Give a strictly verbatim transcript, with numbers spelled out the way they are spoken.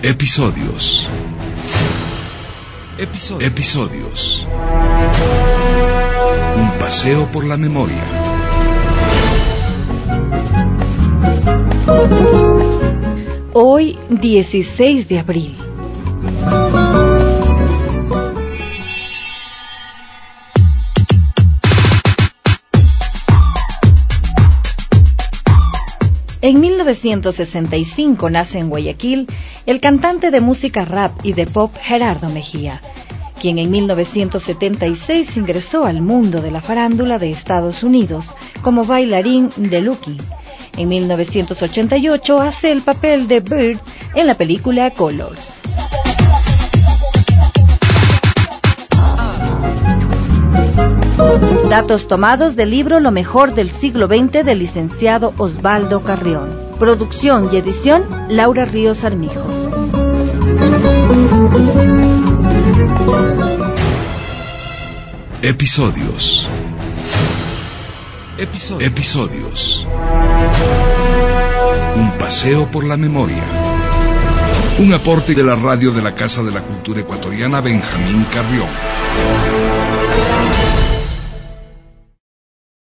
Episodios. Episodios. Episodios. Un paseo por la memoria. Hoy, dieciséis de abril. En mil novecientos sesenta y cinco nace en Guayaquil el cantante de música rap y de pop Gerardo Mejía, quien en mil novecientos setenta y seis ingresó al mundo de la farándula de Estados Unidos como bailarín de Lucky. En mil novecientos ochenta y ocho hace el papel de Bird en la película Colors. Datos tomados del libro Lo mejor del siglo veinte del licenciado Osvaldo Carrión. Producción y edición Laura Ríos Armijos. Episodios. Episodios. Episodios. Un paseo por la memoria. Un aporte de la radio de la Casa de la Cultura Ecuatoriana Benjamín Carrión.